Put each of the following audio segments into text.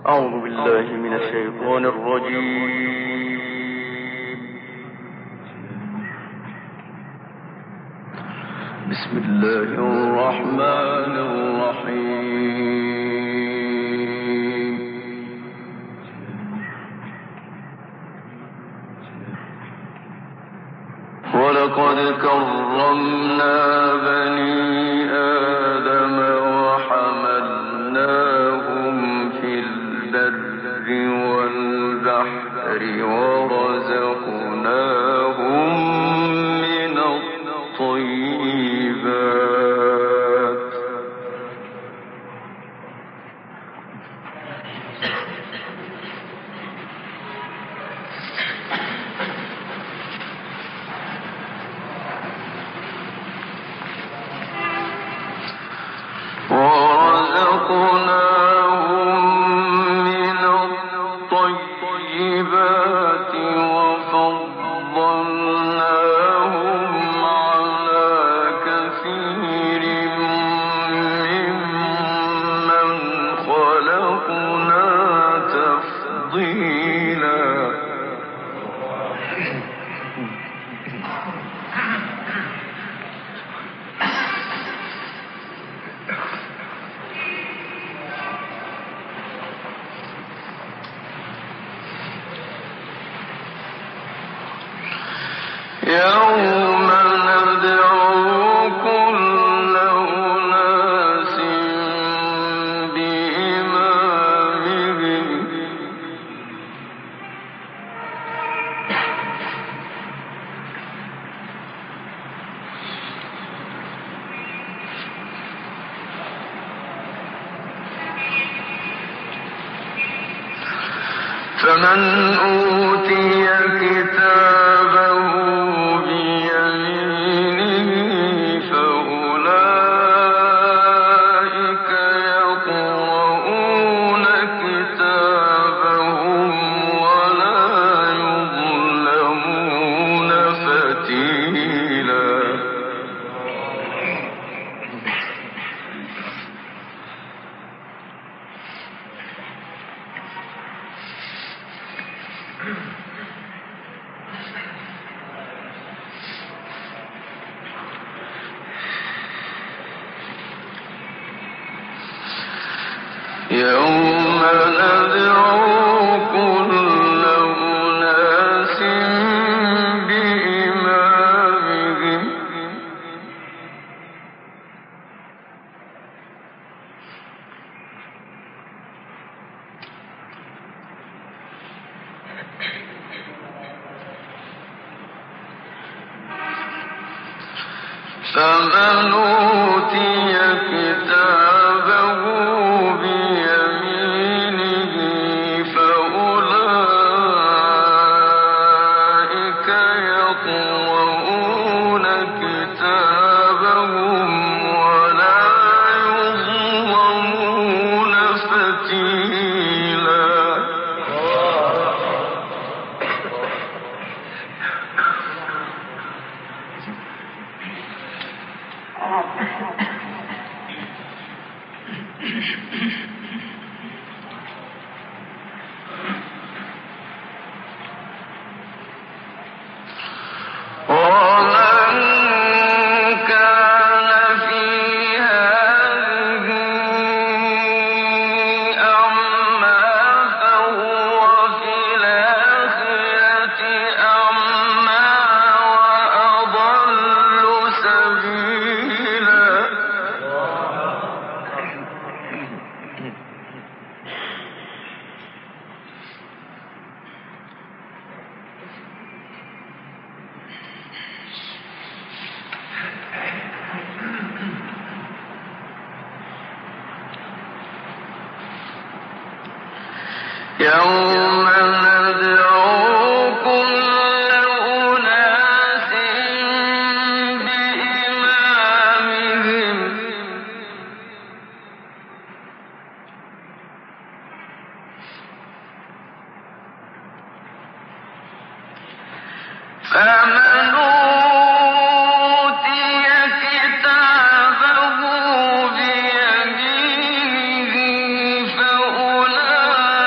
أعوذ بالله من الشيطان الرجيم. بسم الله الرحمن الرحيم. ولقد كرمنا بني آدم وحملناهم في البر والبحر ورزقناهم من الطيبات وفضلناهم على كثير ممن خلقنا تفضيلا. يوم ندعو كل أناس بإمامهم فمن أوتي كتابه يوم ندعو كل أناس بإمامهم فمن أوتي كتابه يوم ندعو كل أناس بإمامهم فمن أوتي كتابه بيمينه فأولئك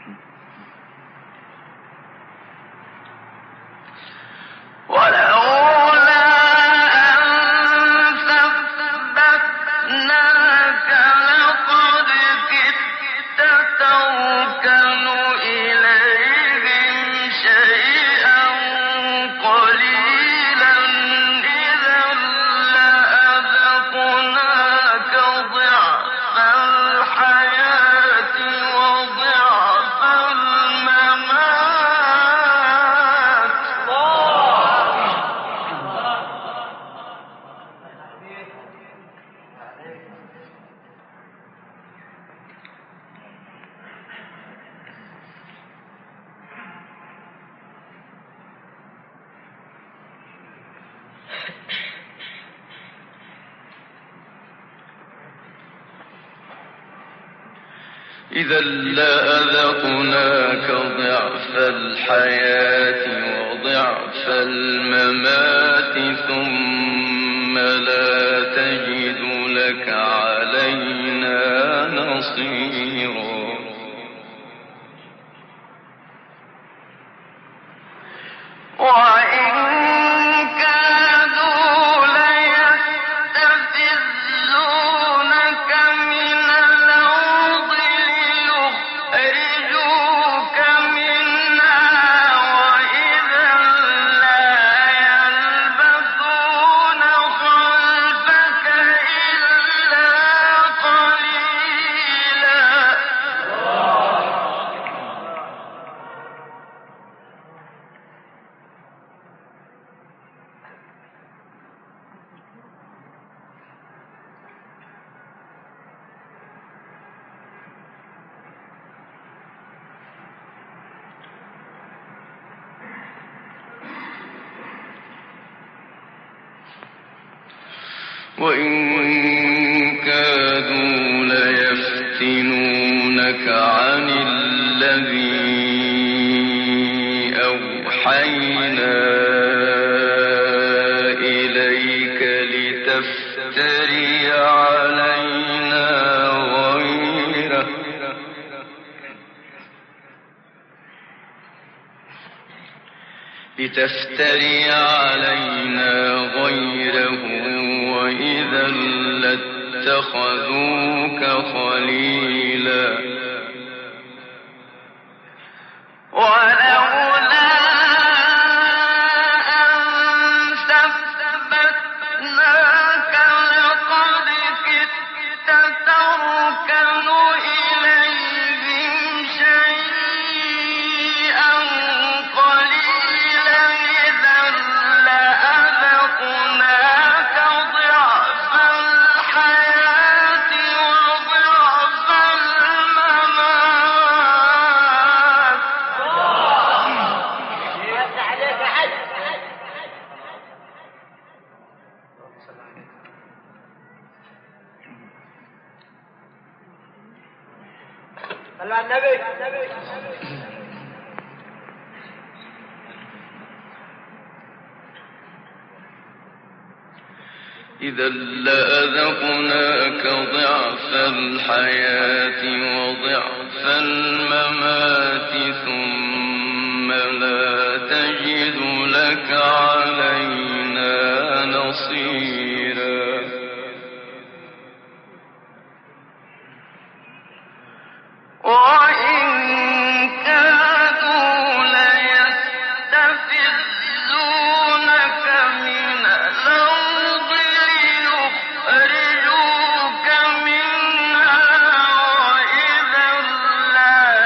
إذا لأذقناك ضعف الحياة وضعف الممات ثم لا تجد لك علينا نصيرا. وإن كادوا ليفتنونك عن الذي أوحينا إليك لتفتري علينا غيره وإذا لاتخذوك خليلا. ولولا أن ثبتناك لقد كدت تركن إليهم شيئا قليلا إذا لأذقناك ضعف الحياة وضعف الممات. صلوا على النبي. إذا لأذقناك ضعف الحياة وضعف الممات ثم لا تجد لك علينا نصيرا. وإن كادوا ليستفزونك من الأرض ليخرجوك منها وإذا لا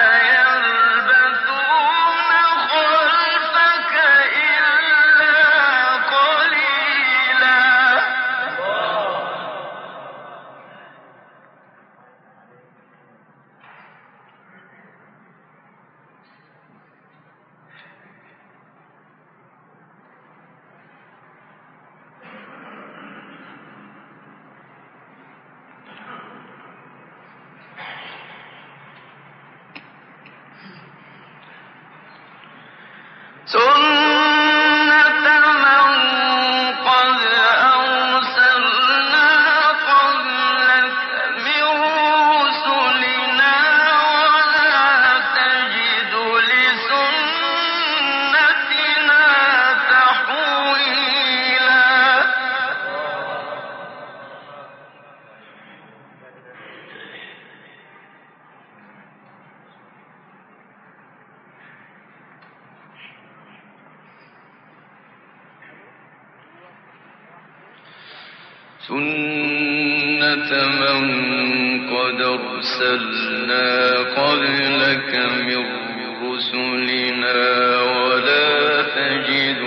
سُنَّةَ مَن قَدْ أَرْسَلْنَا قَبْلَكَ مِن رُّسُلِنَا وَلَا تَجِدُ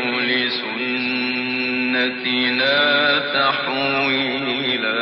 لِسُنَّتِنَا تَحْوِيلًا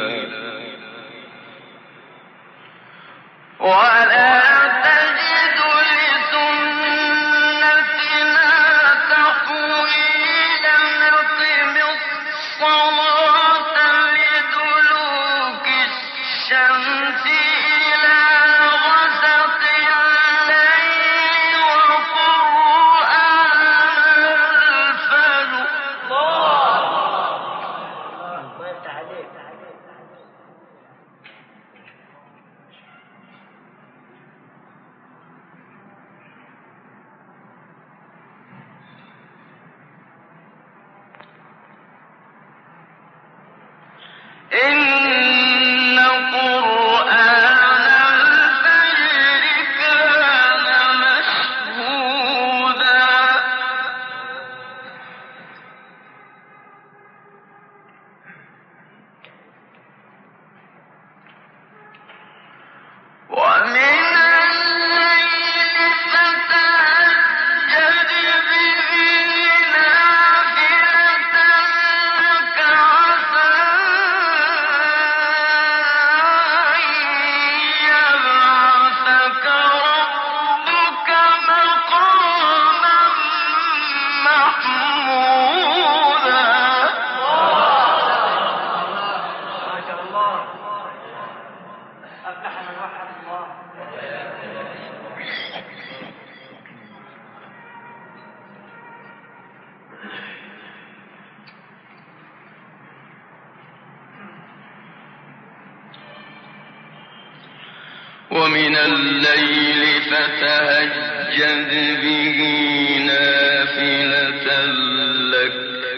ومن الليل فتهجد به نافلة لك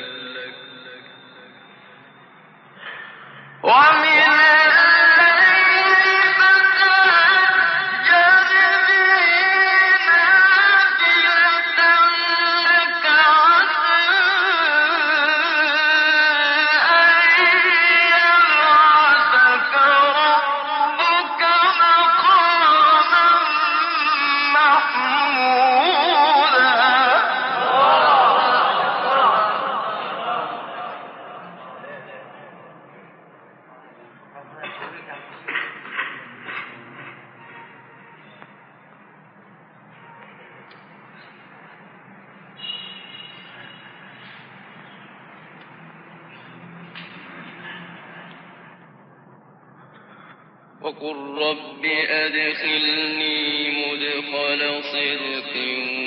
وقل رب أدخلني مدخل صدق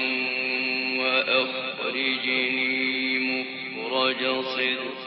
وأخرجني مخرج صدق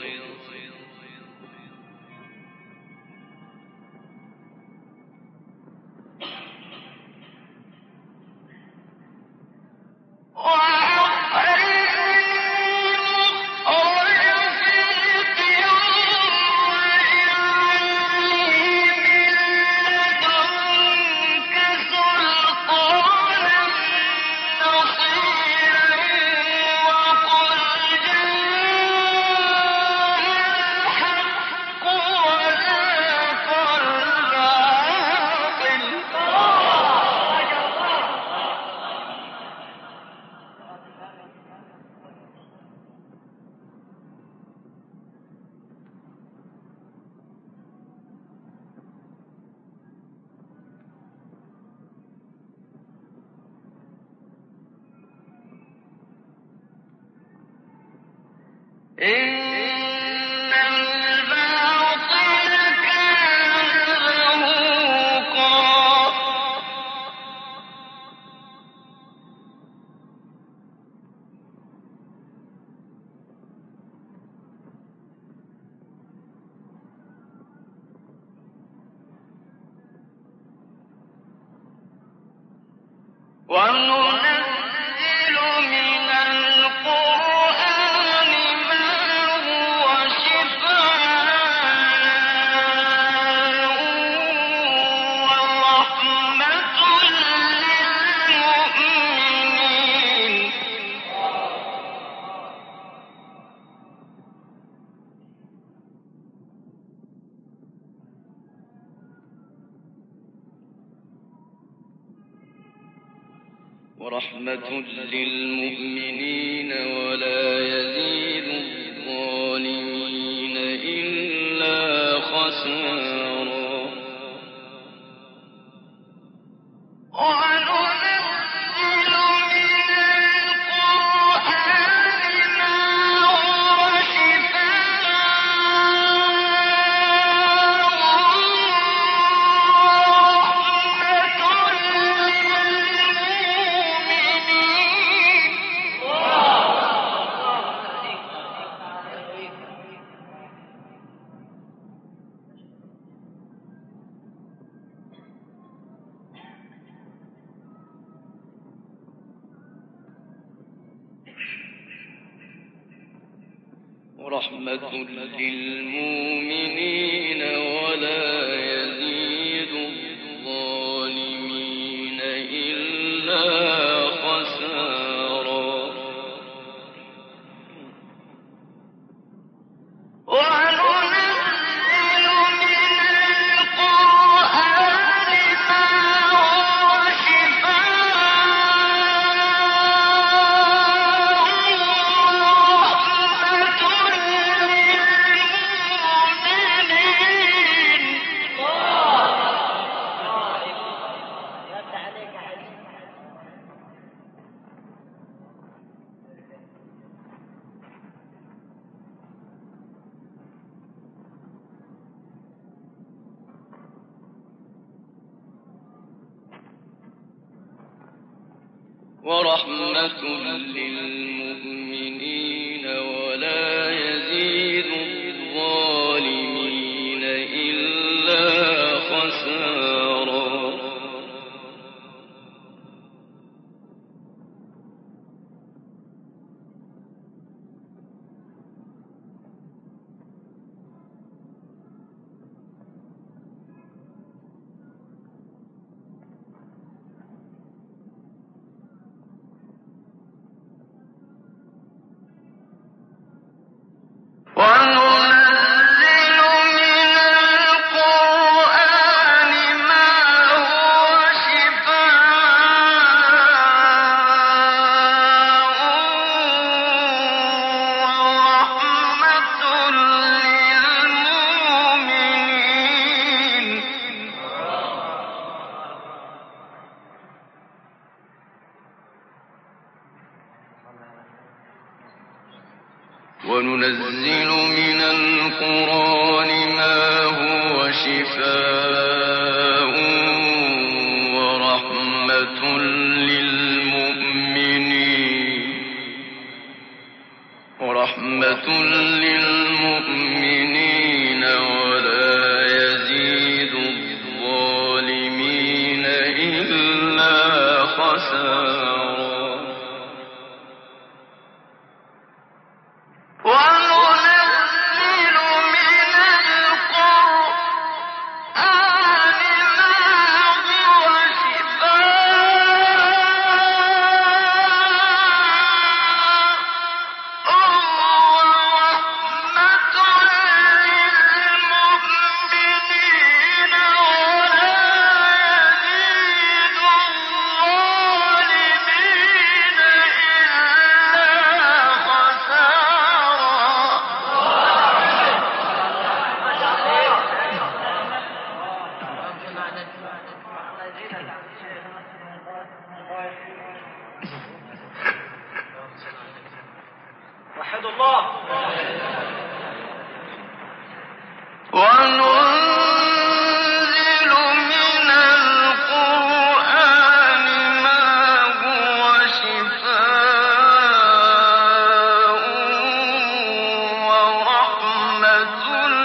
إن الباطل كان زهوقا وننزل من القرآن ما هو شفاء ورحمة للمؤمنين ورحمة للمؤمنين ولا يزيد الظالمين إلا خسارا. ورحمة للمؤمنين ولا يزيد الظالمين إلا خسارا. ورحمة للمؤمنين ولا يزيد الظالمين إلا خسارا. وننزل من القرآن ما هو شفاء ورحمة للمؤمنين ولا يزيد الظالمين إلا خسارا. وحد الله. وننزل من القرآن ما هو شفاء ورحمة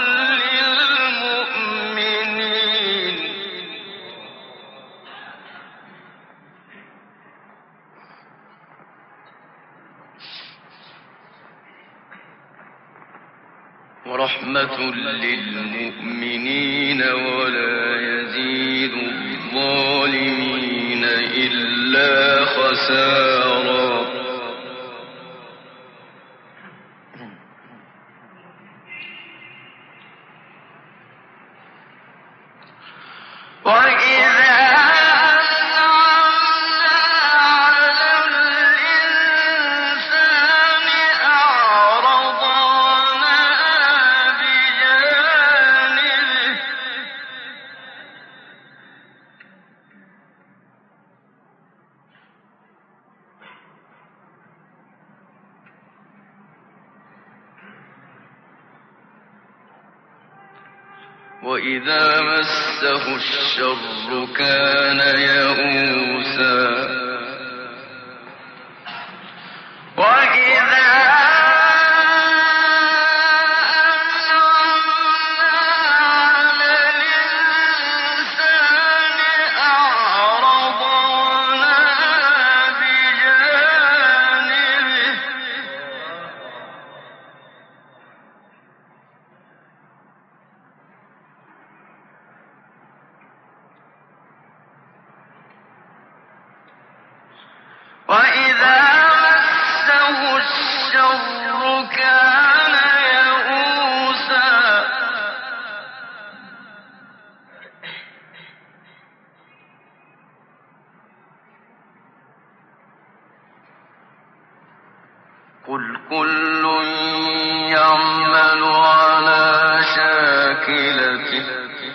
للمؤمنين ولا يزيد الظالمين إلا خسارا. وإذا أنعمنا وإذا مسه الشر كان يئوسا قل كل يعمل على شاكلته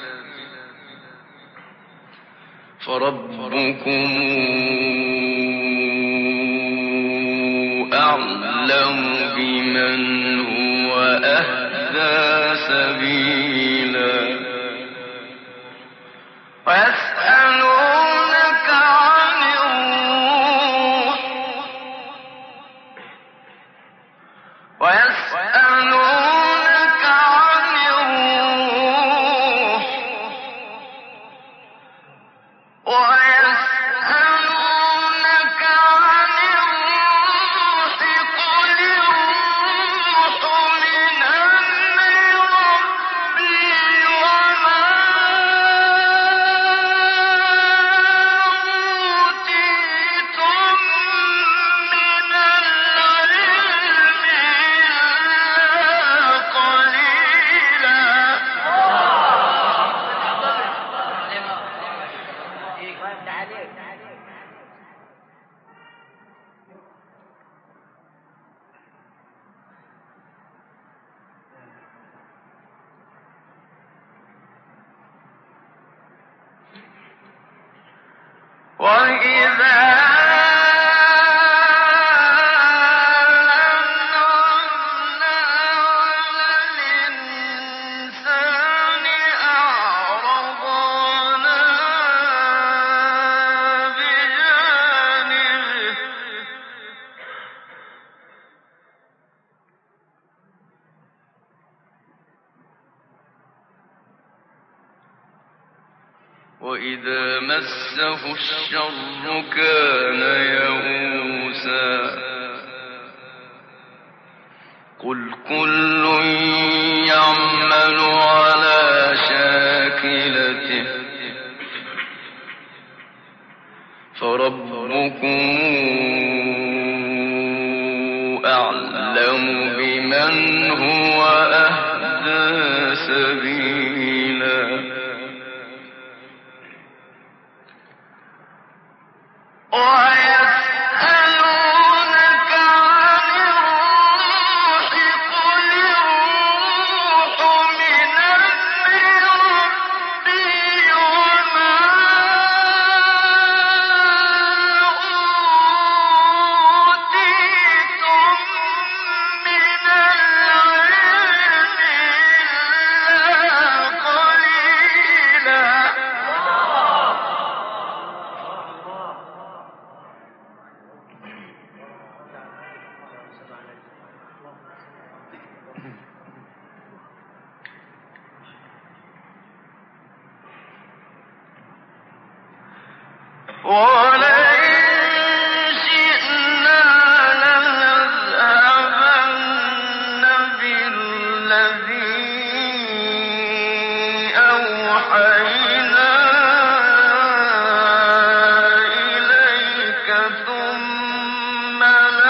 فربكم أعلم بمن هو أهدى سبيلا ويسألونك عن الروح وإذا مسه الشر كان يئوسا قل كل يعمل على شاكلته فربكم أعلم بمن هو أهدى سبيلا ويسألونك عن الروح قل الروح من أمر ربي وما أوتيتم من العلم إلا قليلا ولئن شئنا لنذهبن بالذي أوحينا إليك ثم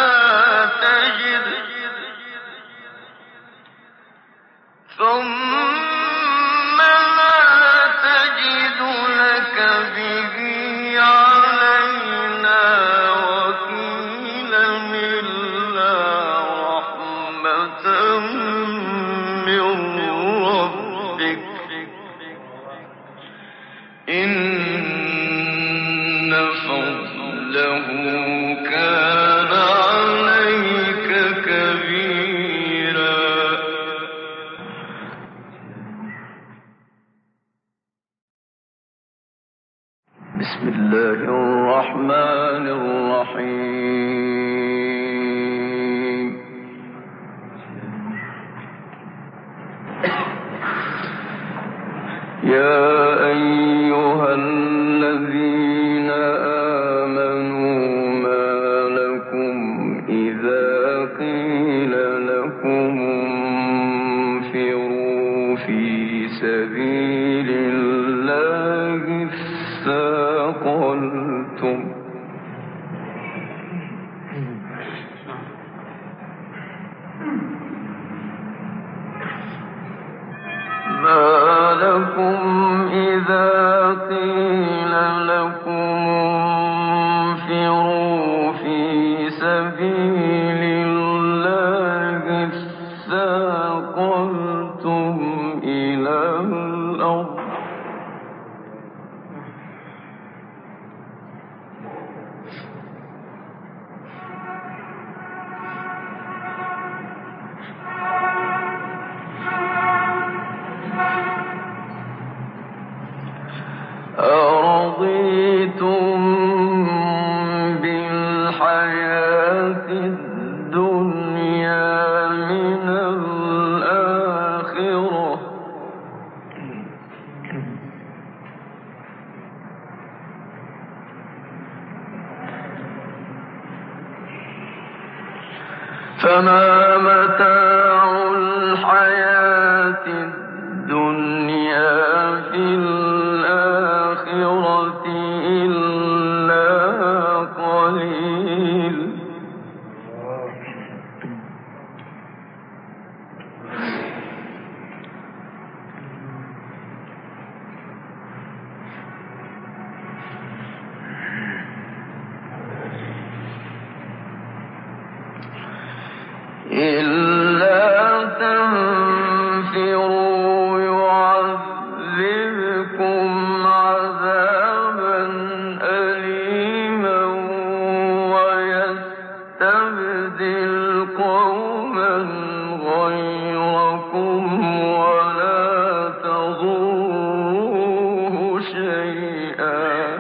لا تجد لك به علينا وكيلا إلا رحمة من ربك إن فضله كان عليك كبيرا الرحيم يا أيها الذين آمنوا ما لكم إذا قيل لكم انفروا في سبيل الله اثاقلتم ما لكم إذا قيل لكم انفروا في سبيل الله اثاقلتم إلى الأرض أرضيتم بالحياة الدنيا من الآخرة فما متاع الحياة الدنيا في الآخرة إلا قليل إلا تنفروا يعذبكم عذابا أليما ويستبدل قوما غيركم ولا تضروه شيئا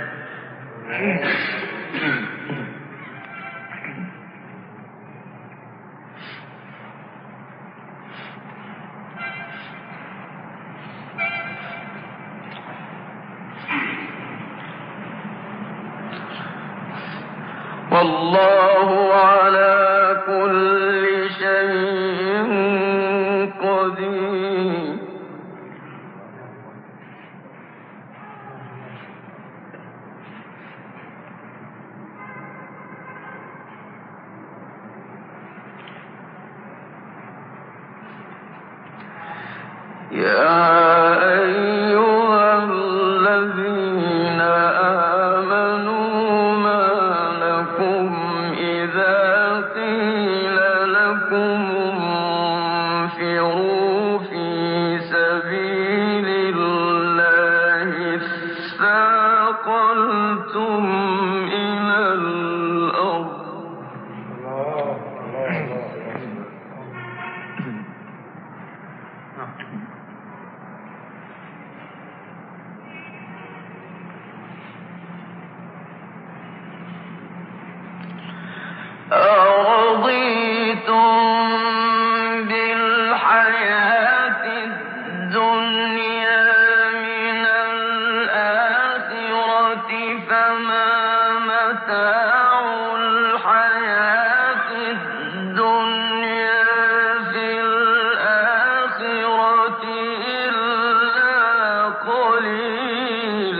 والله على كل شيء قدير يا أيها الذين آمنوا ما لكم إذا قيل لكم انفروا في سبيل الله اثاقلتم إلى الأرض أرضيتم بالحياة الدنيا من الآخرة فما متاع الحياة الدنيا في الآخرة إلا قليل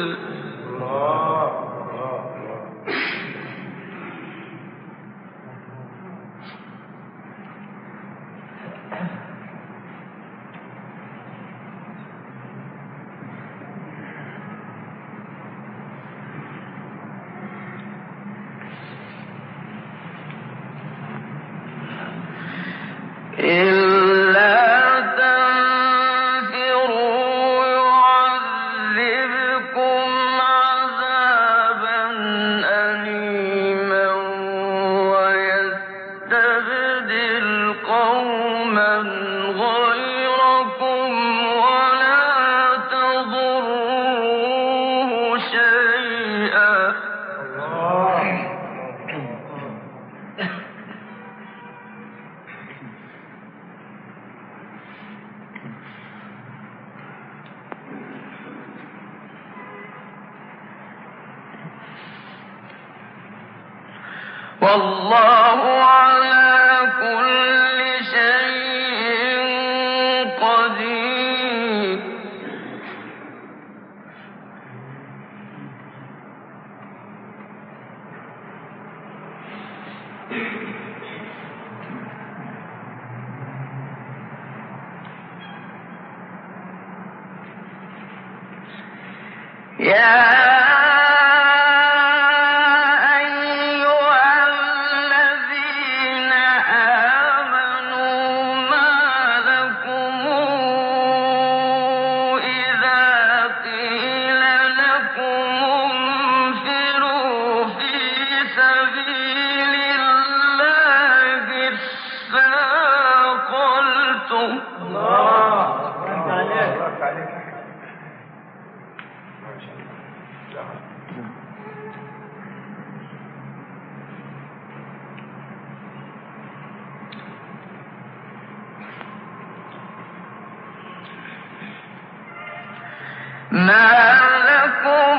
والله على كل شيء قدير. يا ما لكم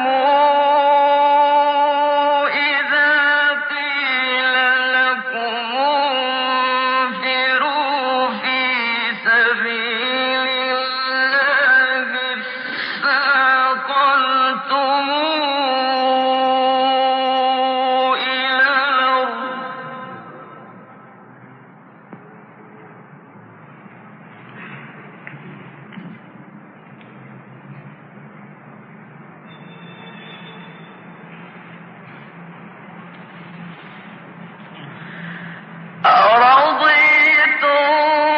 إذا قيل لكم انفروا في سبيل الله اثاقلتم إلى الأرض أرضيتم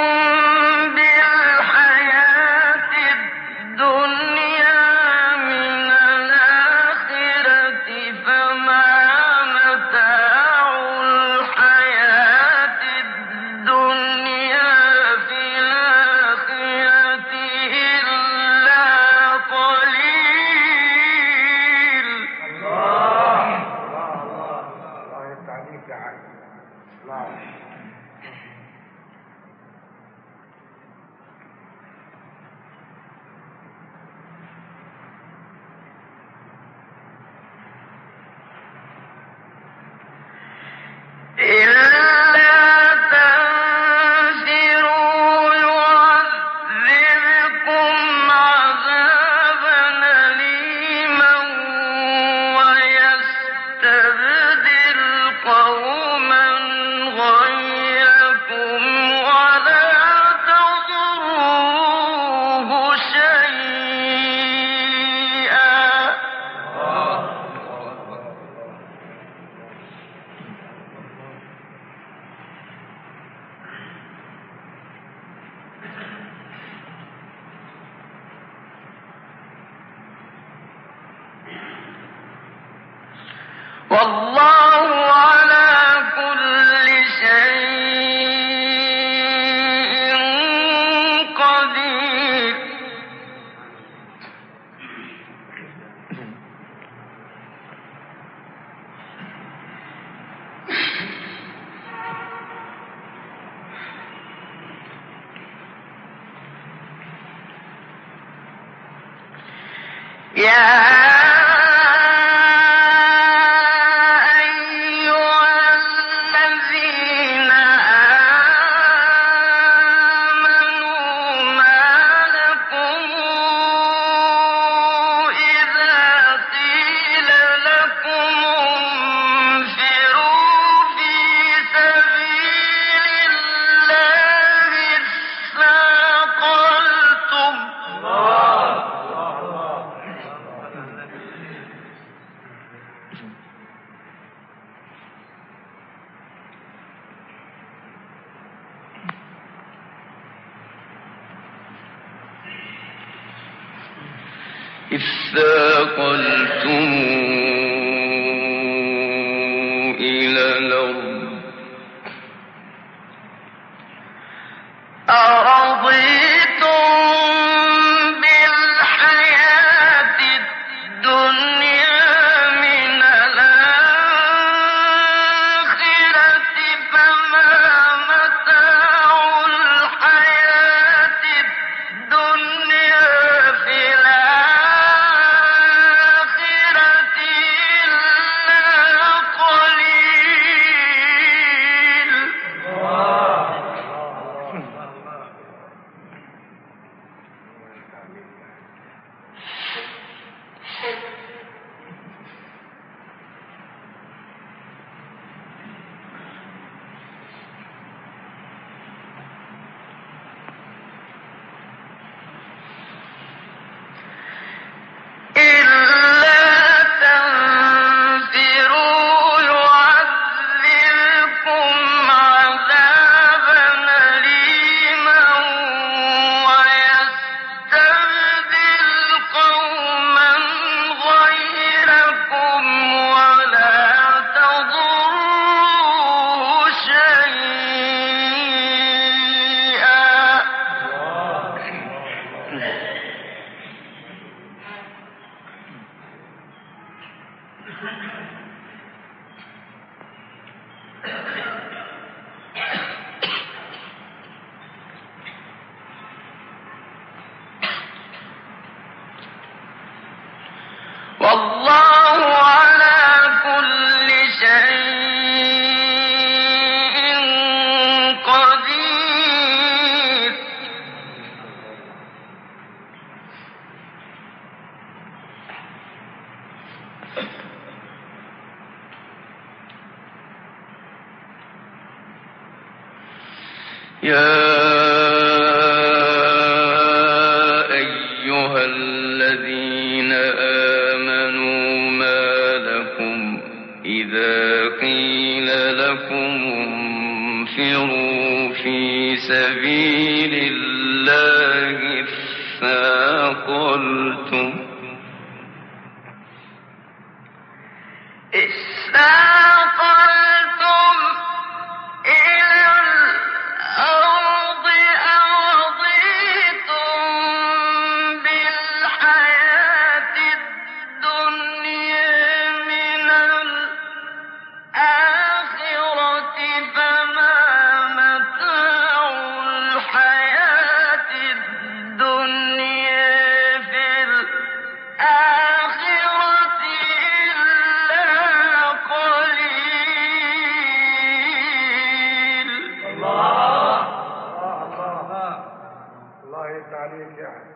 بالحياة الدنيا من الآخرة فما متاع الحياة الدنيا في الآخرة إلا قليل. الله يفتح عليك يا عم. إلا تنفروا يعذبكم عذابا أليما ويستبدل قوما غيركم ولا تضروه شيئا. والله على كل شيء قدير. يا اثاقلتم إلى الأرض أرضيتم بالحياة الدنيا من الآخرة فما متاع الحياة الدنيا في الآخرة يا أيها الذين آمنوا ما لكم إذا قيل لكم انفروا في سبيل الله اثاقلتم إلى الأرض أرضيتم بالحياة الدنيا من الآخرة فما متاع الحياة الدنيا في الآخرة إلا قليل. الله يفتح عليك يا أحمد.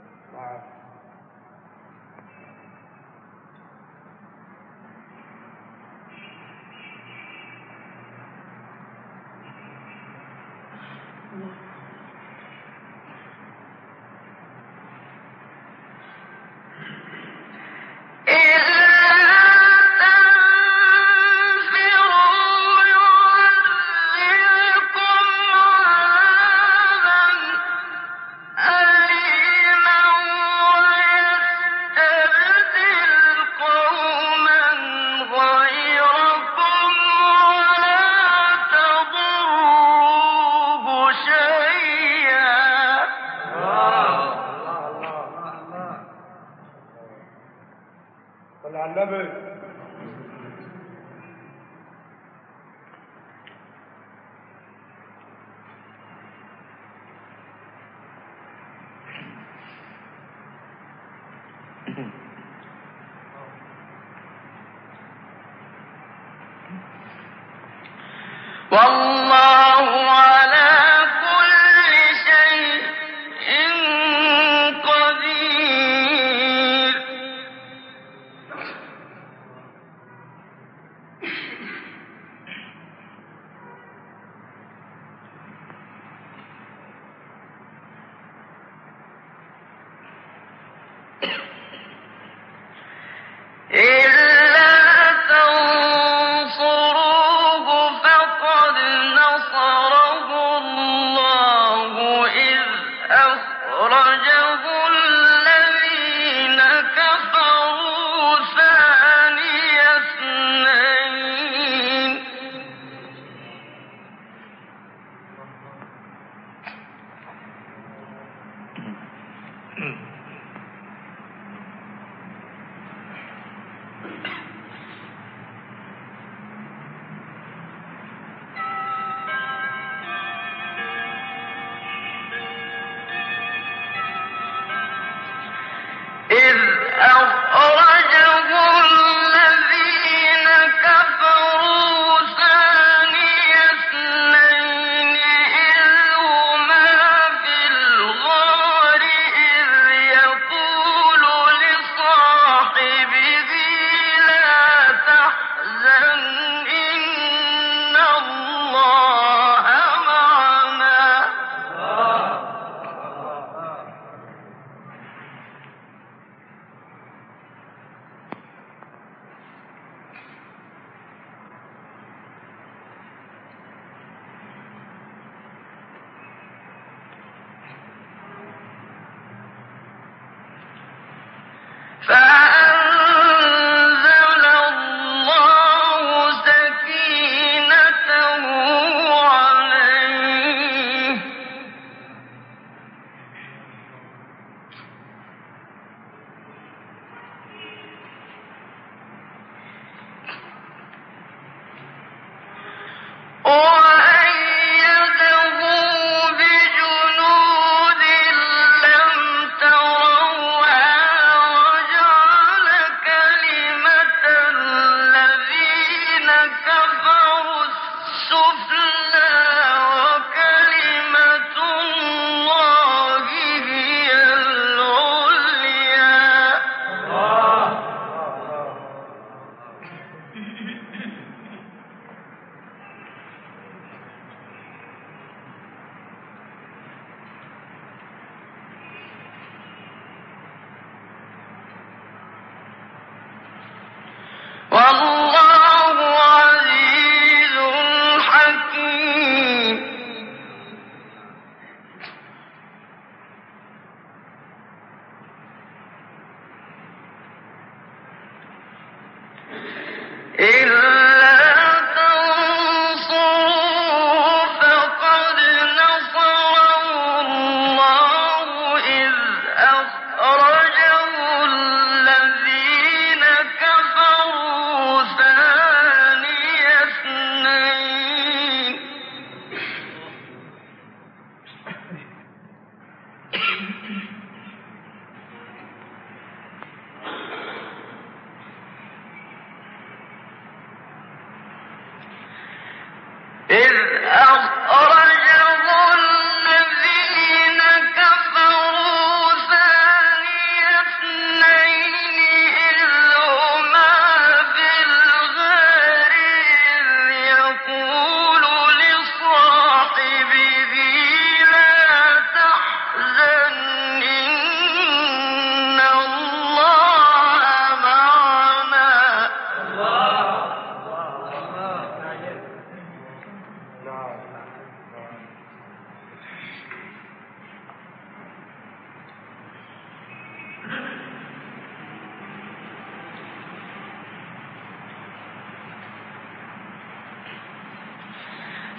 والله على كل شيء قدير. فأنزل الله سكينته عليه وأيده بجنود لم تروها وجعل كلمة الذين كفروا السفلى وكلمة الله هي العليا.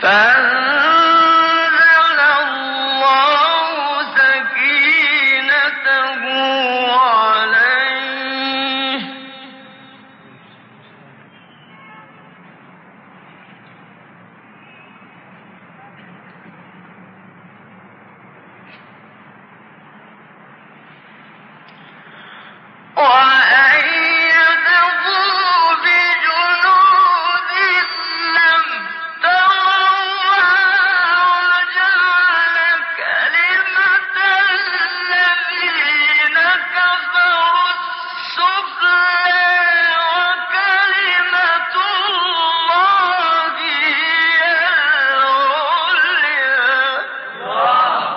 فأنزل الله سكينته عليه وأيده بجنود لم تروها وجعل كلمة الذين كفروا السفلى وكلمة الله هي العليا.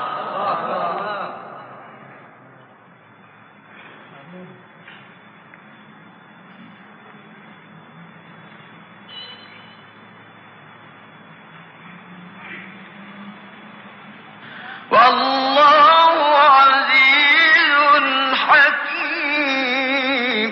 والله عزيز حكيم.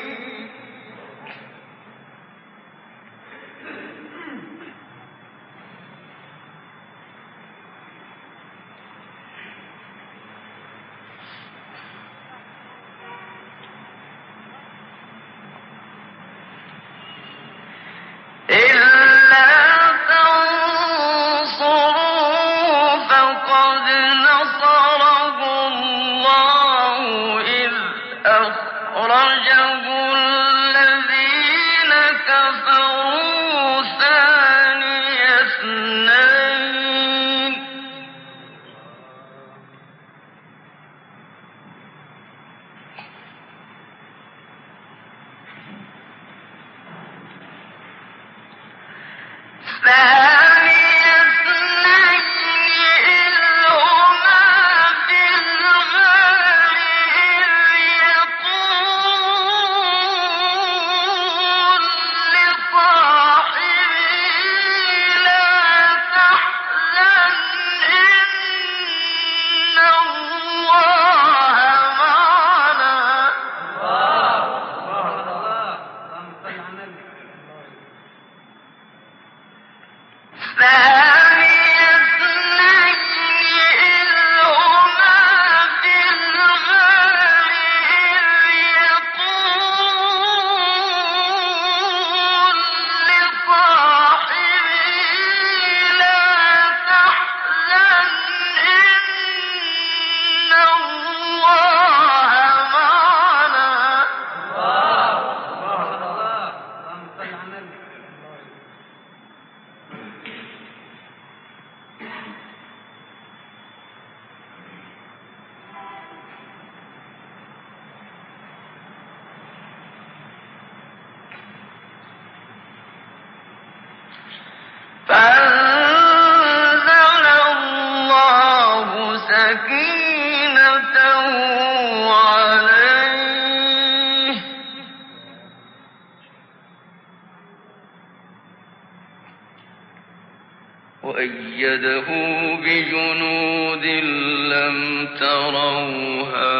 إلا تنصروا فقد نصره الله إذ أخرجه الذين كفروا ثاني اثنين إذ هما في الغار إذ يقول لصاحبه لا تحزن إن الله معنا. ثاني اثنين إذ هما في الغار إذ يقول لصاحبه لا تحزن إن الله معنا. فأنزل الله سكينته عليه وأيده بجنود لم تروها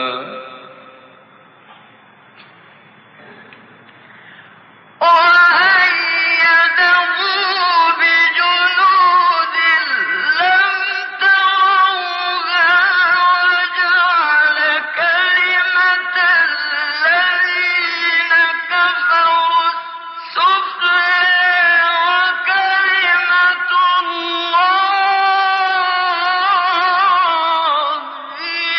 وأيده بجنود لم تروها وجعل كلمة الذين كفروا السفلى وكلمة الله هي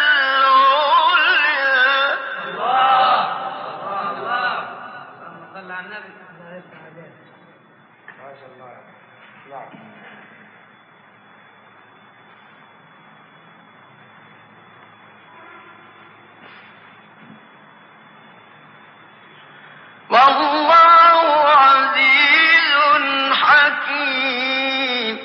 والله عزيز حكيم.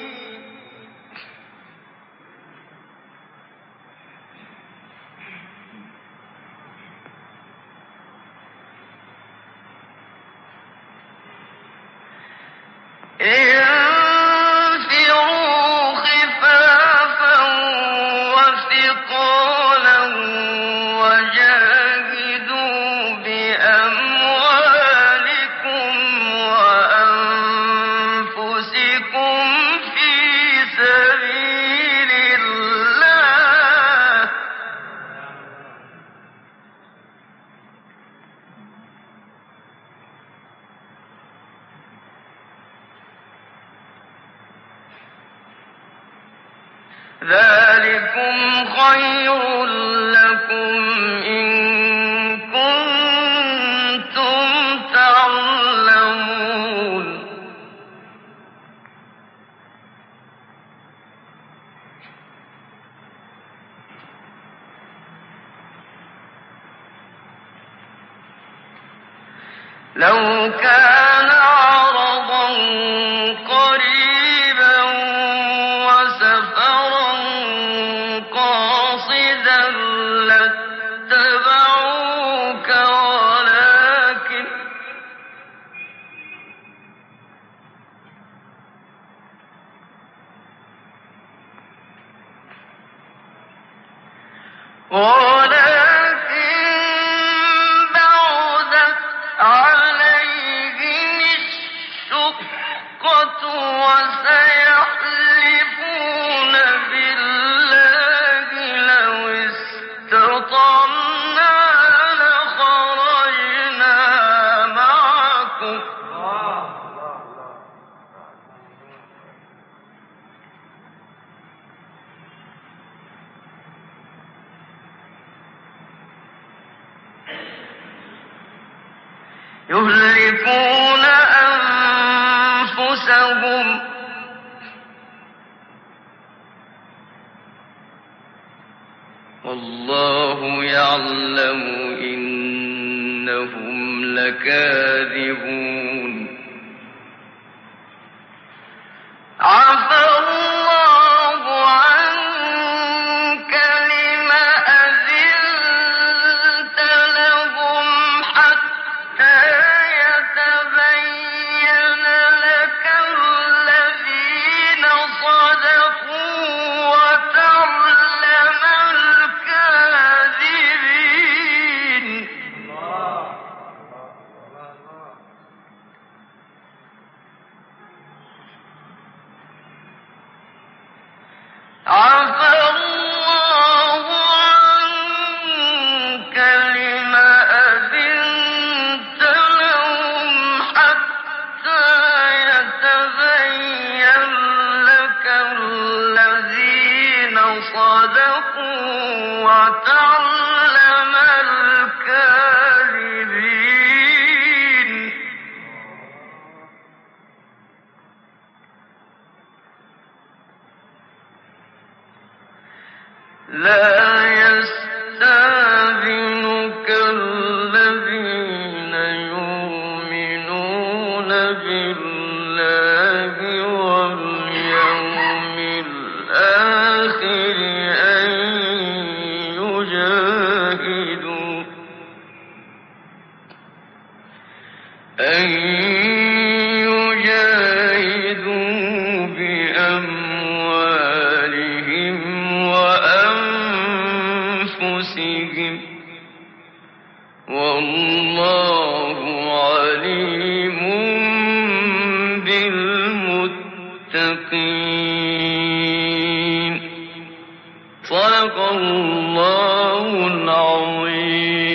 انفروا خفافا وثقالا وجاهدوا بأموالكم وأنفسكم في ذلكم خير لكم إن كنتم تعلمون لو كان عرضا قريبا وسفرا قاصدا لاتبعوك ولكن بعدت عليهم الشقة وسيحلفون بالله لو استطعنا لخرجنا معكم يهلكون أنفسهم والله يعلم إنهم لكاذبون عفى الله عنك لم أذنت لهم حتى يتبين لك الذين صدقوا وتعلم الكاذبين عفى الله عنك لم أذنت لهم حتى يتبين لك الذين صدقوا وتعلم الكاذبين لا يستأذنك الذين يؤمنون بالله واليوم الآخر أن يجاهدوا بأموالهم وأنفسهم والله عليم بالمتقين صدق الله العظيم.